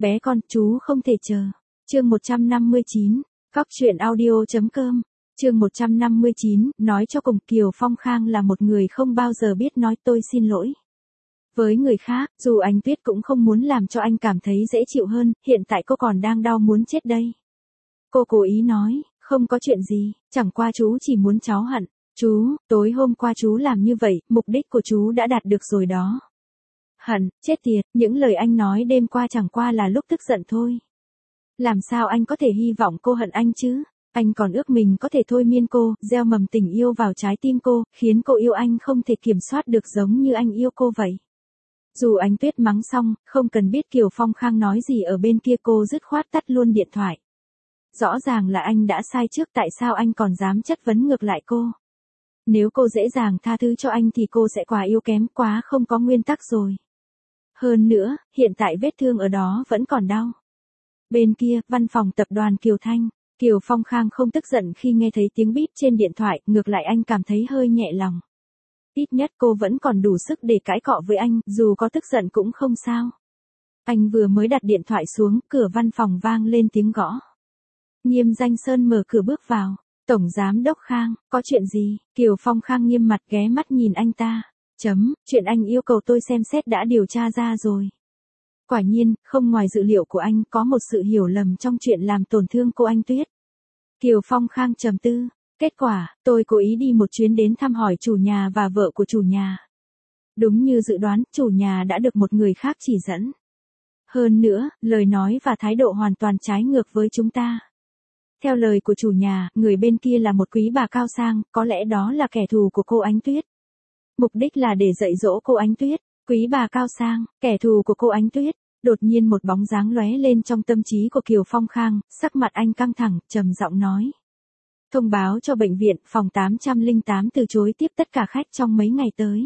Bé con, chú không thể chờ. Chương 159, Cóc truyện audio.com. Chương 159, nói cho cùng Kiều Phong Khang là một người không bao giờ biết nói tôi xin lỗi. Với người khác, dù anh Tuyết cũng không muốn làm cho anh cảm thấy dễ chịu hơn, hiện tại cô còn đang đau muốn chết đây. Cô cố ý nói, không có chuyện gì, chẳng qua chú chỉ muốn cháu hận. Chú, tối hôm qua chú làm như vậy, mục đích của chú đã đạt được rồi đó. Hận, chết tiệt, những lời anh nói đêm qua chẳng qua là lúc tức giận thôi. Làm sao anh có thể hy vọng cô hận anh chứ? Anh còn ước mình có thể thôi miên cô, gieo mầm tình yêu vào trái tim cô, khiến cô yêu anh không thể kiểm soát được giống như anh yêu cô vậy. Dù anh Tuyết mắng xong, không cần biết Kiều Phong Khang nói gì ở bên kia, cô dứt khoát tắt luôn điện thoại. Rõ ràng là anh đã sai trước, tại sao anh còn dám chất vấn ngược lại cô? Nếu cô dễ dàng tha thứ cho anh thì cô sẽ quá yếu kém, quá không có nguyên tắc rồi. Hơn nữa, hiện tại vết thương ở đó vẫn còn đau. Bên kia, văn phòng tập đoàn Kiều Thanh, Kiều Phong Khang không tức giận khi nghe thấy tiếng bíp trên điện thoại, ngược lại anh cảm thấy hơi nhẹ lòng. Ít nhất cô vẫn còn đủ sức để cãi cọ với anh, dù có tức giận cũng không sao. Anh vừa mới đặt điện thoại xuống, cửa văn phòng vang lên tiếng gõ. Nghiêm Danh Sơn mở cửa bước vào. Tổng Giám Đốc Khang, có chuyện gì? Kiều Phong Khang nghiêm mặt ghé mắt nhìn anh ta. Chuyện anh yêu cầu tôi xem xét đã điều tra ra rồi. Quả nhiên, không ngoài dự liệu của anh, có một sự hiểu lầm trong chuyện làm tổn thương cô anh Tuyết. Kiều Phong Khang trầm tư. Kết quả, tôi cố ý đi một chuyến đến thăm hỏi chủ nhà và vợ của chủ nhà. Đúng như dự đoán, chủ nhà đã được một người khác chỉ dẫn. Hơn nữa, lời nói và thái độ hoàn toàn trái ngược với chúng ta. Theo lời của chủ nhà, người bên kia là một quý bà cao sang, có lẽ đó là kẻ thù của cô Ánh Tuyết. Mục đích là để dạy dỗ cô Ánh Tuyết. Quý bà cao sang, kẻ thù của cô Ánh Tuyết. Đột nhiên một bóng dáng lóe lên trong tâm trí của Kiều Phong Khang, sắc mặt anh căng thẳng, trầm giọng nói. Thông báo cho bệnh viện, phòng 808 từ chối tiếp tất cả khách trong mấy ngày tới.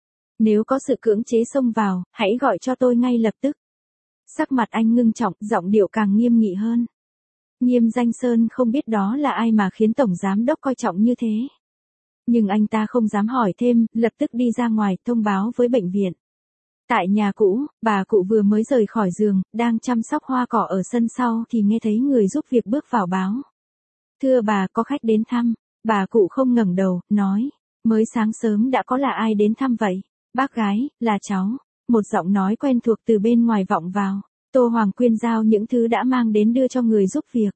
Nếu có sự cưỡng chế xông vào, hãy gọi cho tôi ngay lập tức. Sắc mặt anh ngưng trọng, giọng điệu càng nghiêm nghị hơn. Nghiêm Danh Sơn không biết đó là ai mà khiến Tổng Giám Đốc coi trọng như thế. Nhưng anh ta không dám hỏi thêm, lập tức đi ra ngoài thông báo với bệnh viện. Tại nhà cũ, bà cụ vừa mới rời khỏi giường, đang chăm sóc hoa cỏ ở sân sau thì nghe thấy người giúp việc bước vào báo. Thưa bà, có khách đến thăm. Bà cụ không ngẩng đầu, nói. Mới sáng sớm đã có là ai đến thăm vậy? Bác gái, là cháu. Một giọng nói quen thuộc từ bên ngoài vọng vào. Tô Hoàng Quyên giao những thứ đã mang đến đưa cho người giúp việc.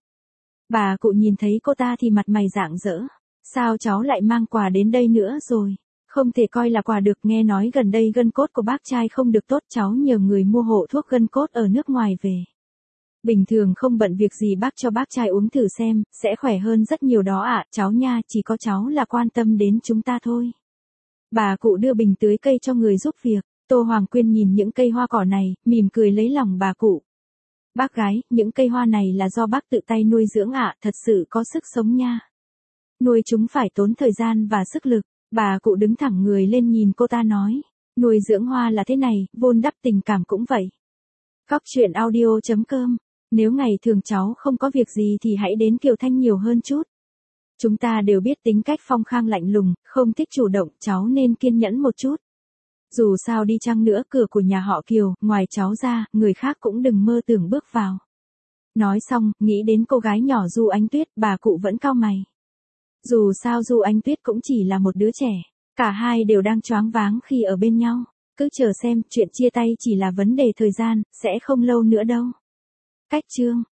Bà cụ nhìn thấy cô ta thì mặt mày rạng rỡ. Sao cháu lại mang quà đến đây nữa rồi? Không thể coi là quà được, nghe nói gần đây gân cốt của bác trai không được tốt, cháu nhờ người mua hộ thuốc gân cốt ở nước ngoài về. Bình thường không bận việc gì bác cho bác trai uống thử xem, sẽ khỏe hơn rất nhiều đó ạ, cháu nha, chỉ có cháu là quan tâm đến chúng ta thôi. Bà cụ đưa bình tưới cây cho người giúp việc. Tô Hoàng Quyên nhìn những cây hoa cỏ này, mỉm cười lấy lòng bà cụ. Bác gái, những cây hoa này là do bác tự tay nuôi dưỡng ạ, thật sự có sức sống nha. Nuôi chúng phải tốn thời gian và sức lực. Bà cụ đứng thẳng người lên nhìn cô ta nói. Nuôi dưỡng hoa là thế này, vun đắp tình cảm cũng vậy. Cóc truyện audio.com. Nếu ngày thường cháu không có việc gì thì hãy đến Kiều Thanh nhiều hơn chút. Chúng ta đều biết tính cách Phong Khang lạnh lùng, không thích chủ động, cháu nên kiên nhẫn một chút. Dù sao đi chăng nữa, cửa của nhà họ Kiều, ngoài cháu ra, người khác cũng đừng mơ tưởng bước vào. Nói xong, nghĩ đến cô gái nhỏ Du Ánh Tuyết, bà cụ vẫn cau mày. Dù sao Du Ánh Tuyết cũng chỉ là một đứa trẻ, cả hai đều đang choáng váng khi ở bên nhau. Cứ chờ xem, chuyện chia tay chỉ là vấn đề thời gian, sẽ không lâu nữa đâu. Cách chương